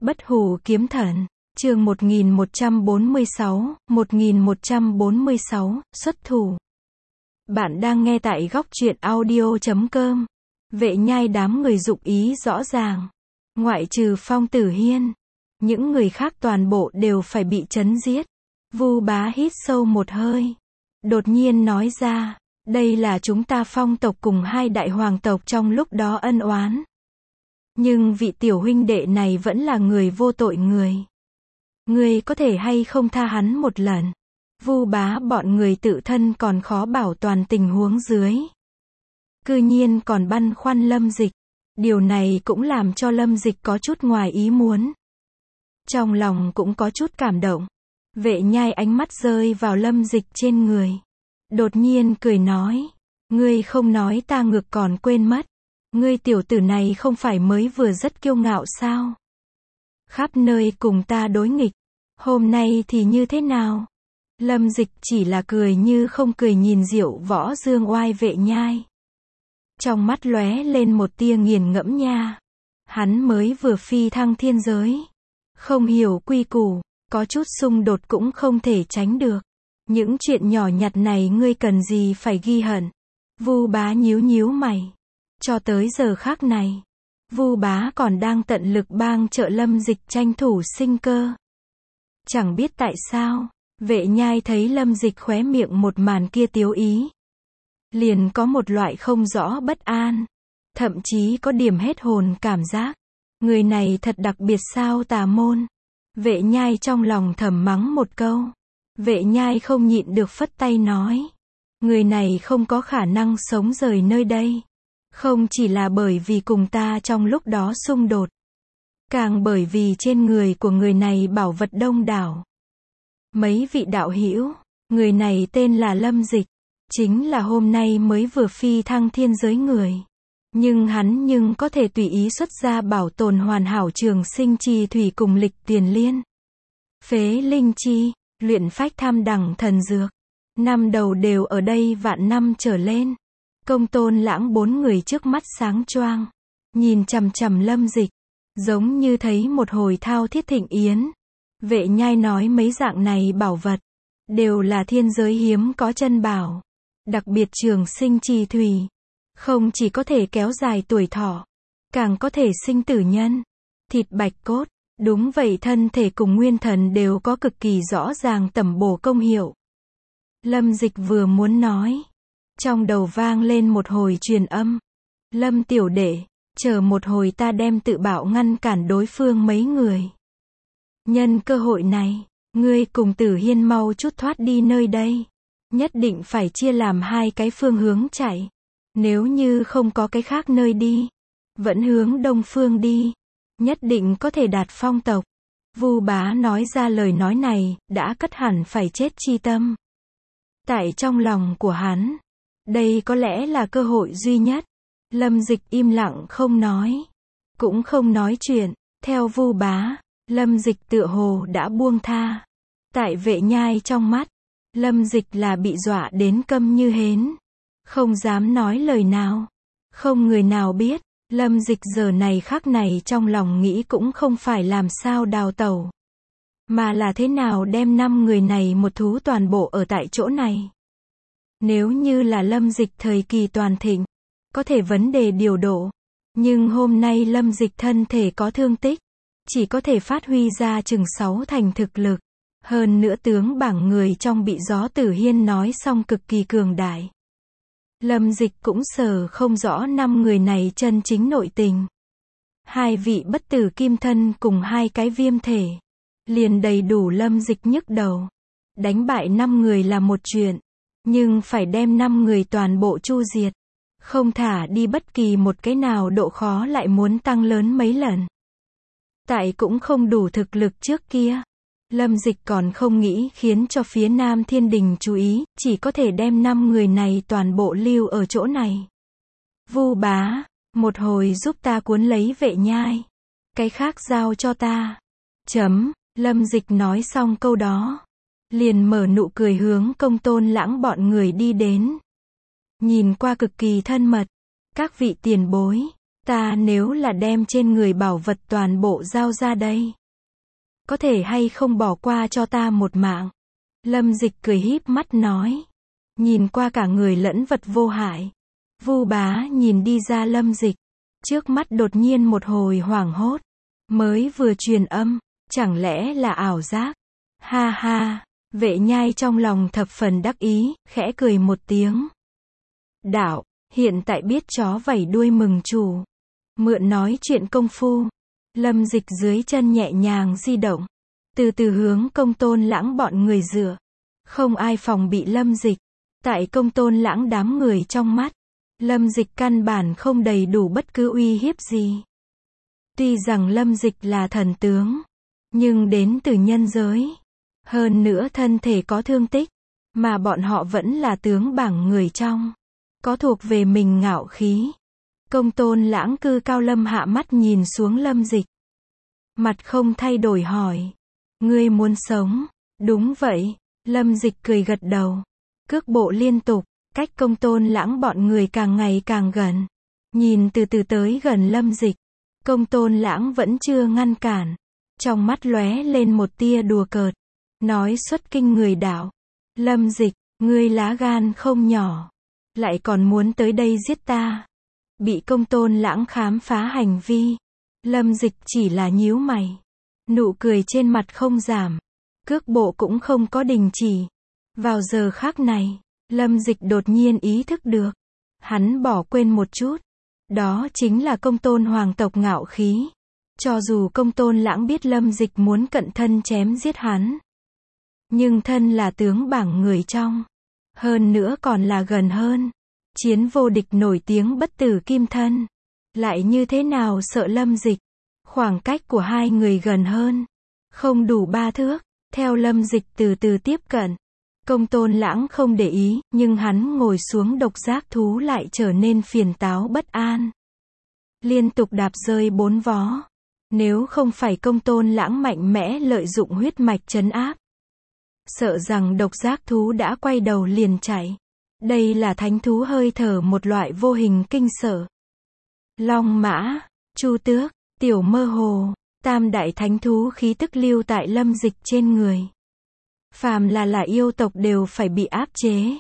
Bất hủ kiếm thần, chương 1146, xuất thủ. Bạn đang nghe tại góc truyện audio.com. Vệ nhai đám người dụng ý rõ ràng. Ngoại trừ Phong Tử Hiên, những người khác toàn bộ đều phải bị chấn giết. Vu Bá hít sâu một hơi. Đột nhiên nói ra, đây là chúng ta Phong tộc cùng hai đại hoàng tộc trong lúc đó ân oán. Nhưng vị tiểu huynh đệ này vẫn là người vô tội người. Ngươi có thể hay không tha hắn một lần? Vu Bá bọn người tự thân còn khó bảo toàn tình huống dưới. Cư nhiên còn băn khoăn Lâm Dịch. Điều này cũng làm cho Lâm Dịch có chút ngoài ý muốn. Trong lòng cũng có chút cảm động. Vệ nhai ánh mắt rơi vào Lâm Dịch trên người. Đột nhiên cười nói. Ngươi không nói ta ngược còn quên mất. Ngươi tiểu tử này không phải mới vừa rất kiêu ngạo sao? Khắp nơi cùng ta đối nghịch. Hôm nay thì như thế nào? Lâm Dịch chỉ là cười như không cười nhìn Diệu Võ Dương oai vệ nhai. Trong mắt lóe lên một tia nghiền ngẫm nha. Hắn mới vừa phi thăng thiên giới. Không hiểu quy củ, có chút xung đột cũng không thể tránh được. Những chuyện nhỏ nhặt này ngươi cần gì phải ghi hận? Vu Bá nhíu nhíu mày. Cho tới giờ khắc này, Vu Bá còn đang tận lực bang trợ Lâm Dịch tranh thủ sinh cơ. Chẳng biết tại sao, vệ nhai thấy Lâm Dịch khóe miệng một màn kia tiếu ý. Liền có một loại không rõ bất an. Thậm chí có điểm hết hồn cảm giác. Người này thật đặc biệt sao tà môn. Vệ nhai trong lòng thầm mắng một câu. Vệ nhai không nhịn được phất tay nói. Người này không có khả năng sống rời nơi đây. Không chỉ là bởi vì cùng ta trong lúc đó xung đột. Càng bởi vì trên người của người này bảo vật đông đảo. Mấy vị đạo hữu, người này tên là Lâm Dịch. Chính là hôm nay mới vừa phi thăng thiên giới người. Nhưng có thể tùy ý xuất ra bảo tồn hoàn hảo trường sinh chi thủy cùng lịch tiền liên. Phế linh chi, luyện phách tham đẳng thần dược. Năm đầu đều ở đây vạn năm trở lên. Công Tôn Lãng bốn người trước mắt sáng choang. Nhìn chằm chằm Lâm Dịch. Giống như thấy một hồi thao thiết thịnh yến. Vệ nhai nói mấy dạng này bảo vật. Đều là thiên giới hiếm có chân bảo. Đặc biệt trường sinh chi thủy. Không chỉ có thể kéo dài tuổi thọ. Càng có thể sinh tử nhân. Thịt bạch cốt. Đúng vậy, thân thể cùng nguyên thần đều có cực kỳ rõ ràng tẩm bổ công hiệu. Lâm Dịch vừa muốn nói. Trong đầu vang lên một hồi truyền âm. Lâm tiểu đệ, chờ một hồi ta đem tự bảo ngăn cản đối phương mấy người. Nhân cơ hội này, ngươi cùng Tử Hiên mau chút thoát đi nơi đây. Nhất định phải chia làm hai cái phương hướng chạy. Nếu như không có cái khác nơi đi, vẫn hướng đông phương đi. Nhất định có thể đạt Phong tộc. Vu Bá nói ra lời nói này, đã cất hẳn phải chết chi tâm. Tại trong lòng của hắn, đây có lẽ là cơ hội duy nhất. Lâm Dịch im lặng không nói. Cũng không nói chuyện. Theo Vu Bá, Lâm Dịch tựa hồ đã buông tha. Tại vệ nhai trong mắt, Lâm Dịch là bị dọa đến câm như hến. Không dám nói lời nào. Không người nào biết, Lâm Dịch giờ này khắc này trong lòng nghĩ cũng không phải làm sao đào tẩu. Mà là thế nào đem 5 người này một thú toàn bộ ở tại chỗ này. Nếu như là Lâm Dịch thời kỳ toàn thịnh, có thể vấn đề điều độ. Nhưng hôm nay Lâm Dịch thân thể có thương tích. Chỉ có thể phát huy ra chừng 6 thành thực lực. Hơn nữa tướng bảng người trong bị Gió Tử Hiên nói xong cực kỳ cường đại. Lâm Dịch cũng sờ không rõ 5 người này chân chính nội tình. 2 vị bất tử kim thân cùng 2 cái viêm thể. Liền đầy đủ Lâm Dịch nhức đầu. Đánh bại 5 người là một chuyện. Nhưng phải đem 5 người toàn bộ chu diệt. Không thả đi bất kỳ một cái nào độ khó lại muốn tăng lớn mấy lần. Tại cũng không đủ thực lực trước kia. Lâm Dịch còn không nghĩ khiến cho phía Nam Thiên Đình chú ý, chỉ có thể đem 5 người này toàn bộ lưu ở chỗ này. Vu Bá, một hồi giúp ta cuốn lấy vệ nhai. Cái khác giao cho ta. Lâm Dịch nói xong câu đó. Liền mở nụ cười hướng Công Tôn Lãng bọn người đi đến. Nhìn qua cực kỳ thân mật. Các vị tiền bối, Ta nếu là đem trên người bảo vật toàn bộ giao ra đây, có thể hay không bỏ qua cho ta một mạng? Lâm Dịch cười híp mắt nói. Nhìn qua cả người lẫn vật vô hại. Vu Bá nhìn đi ra Lâm Dịch. Trước mắt đột nhiên một hồi hoảng hốt. Mới vừa truyền âm, chẳng lẽ là ảo giác? Ha ha, Vệ Nhai trong lòng thập phần đắc ý, khẽ cười một tiếng. Đạo, hiện tại biết chó vẩy đuôi mừng chủ. Mượn nói chuyện công phu. Lâm Dịch dưới chân nhẹ nhàng di động. Từ từ hướng Công Tôn Lãng bọn người dựa. Không ai phòng bị Lâm Dịch. Tại Công Tôn Lãng đám người trong mắt, Lâm Dịch căn bản không đầy đủ bất cứ uy hiếp gì. Tuy rằng Lâm Dịch là thần tướng, nhưng đến từ nhân giới. Hơn nữa thân thể có thương tích, mà bọn họ vẫn là tướng bảng người trong. Có thuộc về mình ngạo khí. Công Tôn Lãng cư cao lâm hạ mắt nhìn xuống Lâm Dịch. Mặt không thay đổi hỏi. Ngươi muốn sống? Đúng vậy. Lâm Dịch cười gật đầu. Cước bộ liên tục, cách Công Tôn Lãng bọn người càng ngày càng gần. Nhìn từ từ tới gần Lâm Dịch. Công Tôn Lãng vẫn chưa ngăn cản. Trong mắt lóe lên một tia đùa cợt. Nói xuất kinh người đạo. Lâm Dịch, ngươi lá gan không nhỏ. Lại còn muốn tới đây giết ta. Bị Công Tôn Lãng khám phá hành vi. Lâm Dịch chỉ là nhíu mày. Nụ cười trên mặt không giảm. Cước bộ cũng không có đình chỉ. Vào giờ khắc này, Lâm Dịch đột nhiên ý thức được. Hắn bỏ quên một chút. Đó chính là Công Tôn hoàng tộc ngạo khí. Cho dù Công Tôn Lãng biết Lâm Dịch muốn cận thân chém giết hắn. Nhưng thân là tướng bảng người trong. Hơn nữa còn là gần hơn. Chiến vô địch nổi tiếng bất tử kim thân. Lại như thế nào sợ Lâm Dịch. Khoảng cách của hai người gần hơn. Không đủ 3 thước. Theo Lâm Dịch từ từ tiếp cận. Công Tôn Lãng không để ý, nhưng hắn ngồi xuống độc giác thú lại trở nên phiền táo bất an. Liên tục đạp rơi 4 vó. Nếu không phải Công Tôn Lãng mạnh mẽ lợi dụng huyết mạch trấn áp. Sợ rằng độc giác thú đã quay đầu liền chạy. Đây là thánh thú hơi thở, một loại vô hình kinh sợ. Long mã, chu tước, tiểu mơ hồ, tam đại thánh thú khí tức lưu tại Lâm Dịch trên người. Phàm là yêu tộc đều phải bị áp chế.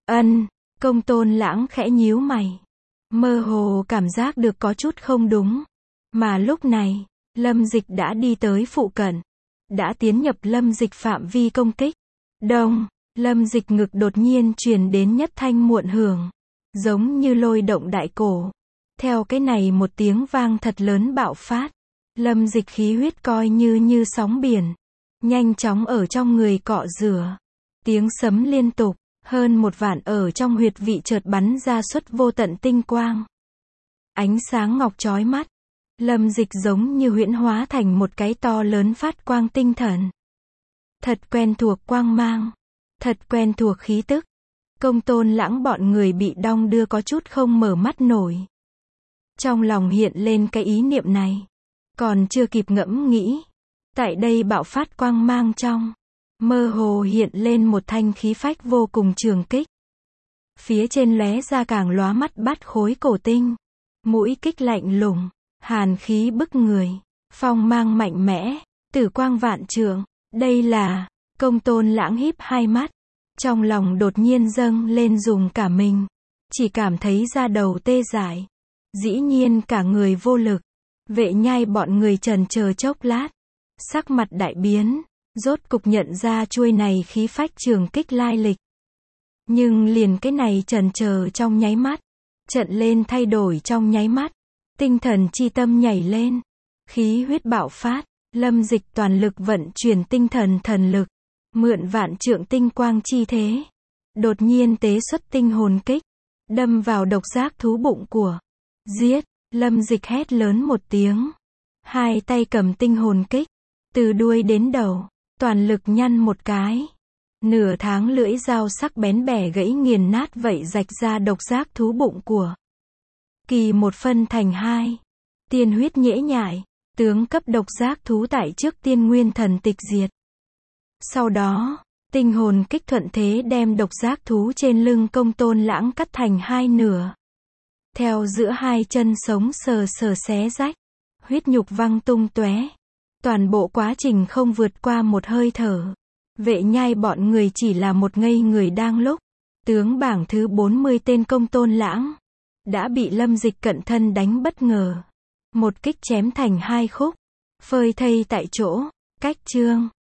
Công Tôn Lãng khẽ nhíu mày. Mơ hồ cảm giác được có chút không đúng. Mà lúc này, Lâm Dịch đã đi tới phụ cận. Đã tiến nhập Lâm Dịch phạm vi công kích. Đông, Lâm Dịch ngực đột nhiên truyền đến nhất thanh muộn hưởng. Giống như lôi động đại cổ. Theo cái này một tiếng vang thật lớn bạo phát. Lâm Dịch khí huyết coi như sóng biển. Nhanh chóng ở trong người cọ rửa. Tiếng sấm liên tục. Hơn 1 vạn ở trong huyệt vị chợt bắn ra xuất vô tận tinh quang. Ánh sáng ngọc chói mắt. Lâm Dịch giống như huyễn hóa thành một cái to lớn phát quang tinh thần. Thật quen thuộc quang mang. Thật quen thuộc khí tức. Công Tôn Lãng bọn người bị đong đưa có chút không mở mắt nổi. Trong lòng hiện lên cái ý niệm này. Còn chưa kịp ngẫm nghĩ. Tại đây bạo phát quang mang trong. Mơ hồ hiện lên một thanh khí phách vô cùng trường kích. Phía trên lóe ra càng lóa mắt bát khối cổ tinh. Mũi kích lạnh lùng. Hàn khí bức người. Phong mang mạnh mẽ. Tử quang vạn trượng. Đây là. Công Tôn Lãng híp hai mắt. Trong lòng đột nhiên dâng lên dùng cả mình. Chỉ cảm thấy da đầu tê dại. Dĩ nhiên cả người vô lực. Vệ Nhai bọn người chần chờ chốc lát. Sắc mặt đại biến. Rốt cục nhận ra chuôi này khí phách trường kích lai lịch. Nhưng liền cái này chần chờ trong nháy mắt. Trận lên thay đổi trong nháy mắt. Tinh thần chi tâm nhảy lên. Khí huyết bạo phát. Lâm Dịch toàn lực vận chuyển tinh thần thần lực. Mượn vạn trượng tinh quang chi thế. Đột nhiên tế xuất tinh hồn kích. Đâm vào độc giác thú bụng của. Giết. Lâm Dịch hét lớn một tiếng. Hai tay cầm tinh hồn kích. Từ đuôi đến đầu. Toàn lực nhăn một cái. Nửa tháng lưỡi dao sắc bén bẻ gãy nghiền nát vậy rạch ra độc giác thú bụng của. Kỳ một phân thành 2. Tiên huyết nhễ nhại. Tướng cấp độc giác thú tại trước tiên nguyên thần tịch diệt. Sau đó, tinh hồn kích thuận thế đem độc giác thú trên lưng Công Tôn Lãng cắt thành 2 nửa. Theo giữa hai chân sống sờ sờ xé rách, huyết nhục văng tung tóe. Toàn bộ quá trình không vượt qua một hơi thở. Vệ Nhai bọn người chỉ là một ngây người đang lúc. Tướng bảng thứ 40 tên Công Tôn Lãng đã bị Lâm Dịch cận thân đánh bất ngờ. Một kích chém thành hai khúc, phơi thây tại chỗ. Cách chương